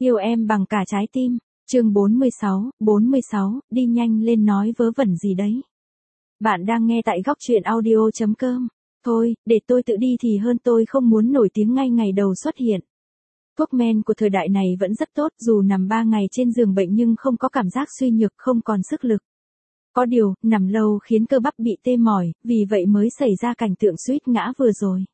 Yêu em bằng cả trái tim. Chương 46, đi nhanh lên nói vớ vẩn gì đấy. Bạn đang nghe tại góc truyện audio.com. Thôi, để tôi tự đi thì hơn, tôi không muốn nổi tiếng ngay ngày đầu xuất hiện. Thuốc men của thời đại này vẫn rất tốt, dù nằm 3 ngày trên giường bệnh nhưng không có cảm giác suy nhược, không còn sức lực. Có điều, nằm lâu khiến cơ bắp bị tê mỏi, vì vậy mới xảy ra cảnh tượng suýt ngã vừa rồi.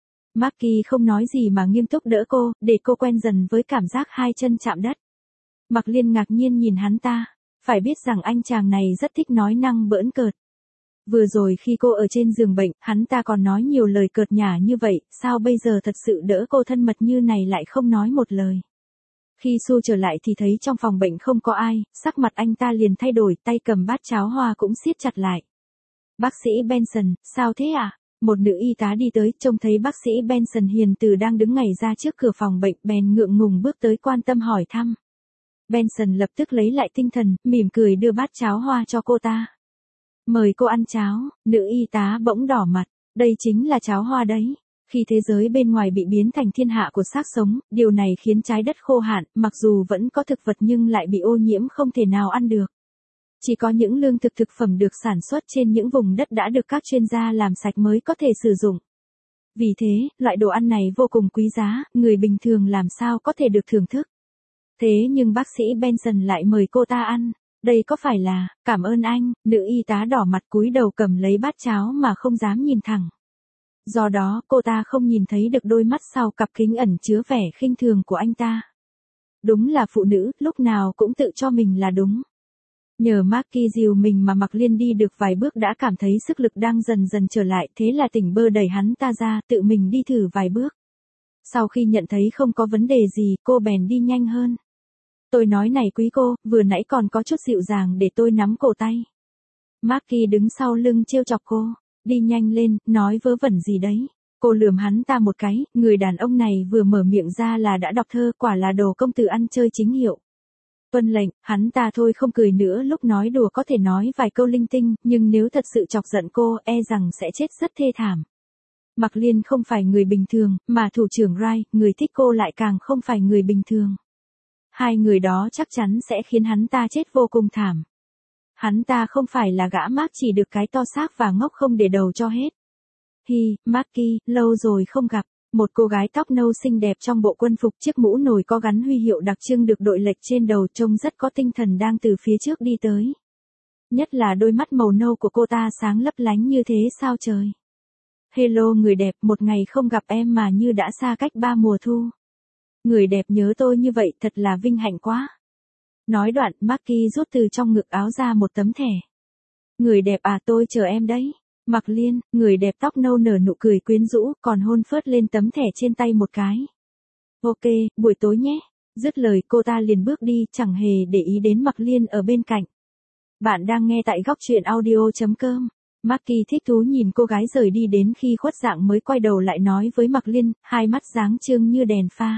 Maki không nói gì mà nghiêm túc đỡ cô, để cô quen dần với cảm giác hai chân chạm đất. Mạc Liên ngạc nhiên nhìn hắn ta, phải biết rằng anh chàng này rất thích nói năng bỡn cợt. Vừa rồi khi cô ở trên giường bệnh, hắn ta còn nói nhiều lời cợt nhả như vậy, sao bây giờ thật sự đỡ cô thân mật như này lại không nói một lời. Khi Su trở lại thì thấy trong phòng bệnh không có ai, sắc mặt anh ta liền thay đổi, tay cầm bát cháo hoa cũng siết chặt lại. Bác sĩ Benson, sao thế ạ? Một nữ y tá đi tới, trông thấy bác sĩ Benson hiền từ đang đứng ngảy ra trước cửa phòng bệnh, bèn ngượng ngùng bước tới quan tâm hỏi thăm. Benson lập tức lấy lại tinh thần, mỉm cười đưa bát cháo hoa cho cô ta. Mời cô ăn cháo, nữ y tá bỗng đỏ mặt, đây chính là cháo hoa đấy. Khi thế giới bên ngoài bị biến thành thiên hạ của xác sống, điều này khiến trái đất khô hạn, mặc dù vẫn có thực vật nhưng lại bị ô nhiễm không thể nào ăn được. Chỉ có những lương thực thực phẩm được sản xuất trên những vùng đất đã được các chuyên gia làm sạch mới có thể sử dụng. Vì thế, loại đồ ăn này vô cùng quý giá, người bình thường làm sao có thể được thưởng thức. Thế nhưng bác sĩ Benson lại mời cô ta ăn. Đây có phải là, cảm ơn anh, nữ y tá đỏ mặt cúi đầu cầm lấy bát cháo mà không dám nhìn thẳng. Do đó, cô ta không nhìn thấy được đôi mắt sau cặp kính ẩn chứa vẻ khinh thường của anh ta. Đúng là phụ nữ, lúc nào cũng tự cho mình là đúng. Nhờ Maki dìu mình mà Mạc Liên đi được vài bước đã cảm thấy sức lực đang dần dần trở lại, thế là tỉnh bơ đẩy hắn ta ra, tự mình đi thử vài bước. Sau khi nhận thấy không có vấn đề gì, cô bèn đi nhanh hơn. Tôi nói này quý cô, vừa nãy còn có chút dịu dàng để tôi nắm cổ tay. Maki đứng sau lưng trêu chọc cô, đi nhanh lên, nói vớ vẩn gì đấy. Cô lườm hắn ta một cái, người đàn ông này vừa mở miệng ra là đã đọc thơ, quả là đồ công tử ăn chơi chính hiệu. Tuân lệnh, hắn ta thôi không cười nữa, lúc nói đùa có thể nói vài câu linh tinh, nhưng nếu thật sự chọc giận cô, e rằng sẽ chết rất thê thảm. Mạc Liên không phải người bình thường, mà thủ trưởng Rai, người thích cô lại càng không phải người bình thường. Hai người đó chắc chắn sẽ khiến hắn ta chết vô cùng thảm. Hắn ta không phải là gã Mark chỉ được cái to xác và ngốc không để đầu cho hết. Hi, Maki, lâu rồi không gặp. Một cô gái tóc nâu xinh đẹp trong bộ quân phục, chiếc mũ nồi có gắn huy hiệu đặc trưng được đội lệch trên đầu, trông rất có tinh thần đang từ phía trước đi tới. Nhất là đôi mắt màu nâu của cô ta sáng lấp lánh như thế sao trời. Hello người đẹp, một ngày không gặp em mà như đã xa cách 3 mùa thu. Người đẹp nhớ tôi như vậy thật là vinh hạnh quá. Nói đoạn, Maki rút từ trong ngực áo ra một tấm thẻ. Người đẹp à, tôi chờ em đấy. Mạc Liên, người đẹp tóc nâu nở nụ cười quyến rũ, còn hôn phớt lên tấm thẻ trên tay một cái. Ok, buổi tối nhé. Dứt lời cô ta liền bước đi, chẳng hề để ý đến Mạc Liên ở bên cạnh. Bạn đang nghe tại góc truyện audio.com. Maki thích thú nhìn cô gái rời đi đến khi khuất dạng mới quay đầu lại nói với Mạc Liên, hai mắt sáng trưng như đèn pha.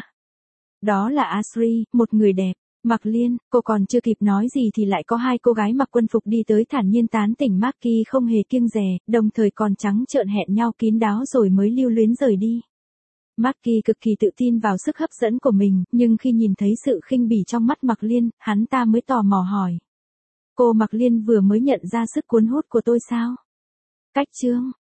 Đó là Asri, một người đẹp. Mạc Liên, cô còn chưa kịp nói gì thì lại có hai cô gái mặc quân phục đi tới thản nhiên tán tỉnh Maki không hề kiêng dè, đồng thời còn trắng trợn hẹn nhau kín đáo rồi mới lưu luyến rời đi. Maki cực kỳ tự tin vào sức hấp dẫn của mình, nhưng khi nhìn thấy sự khinh bỉ trong mắt Mạc Liên, hắn ta mới tò mò hỏi. Cô Mạc Liên vừa mới nhận ra sức cuốn hút của tôi sao? Cách chương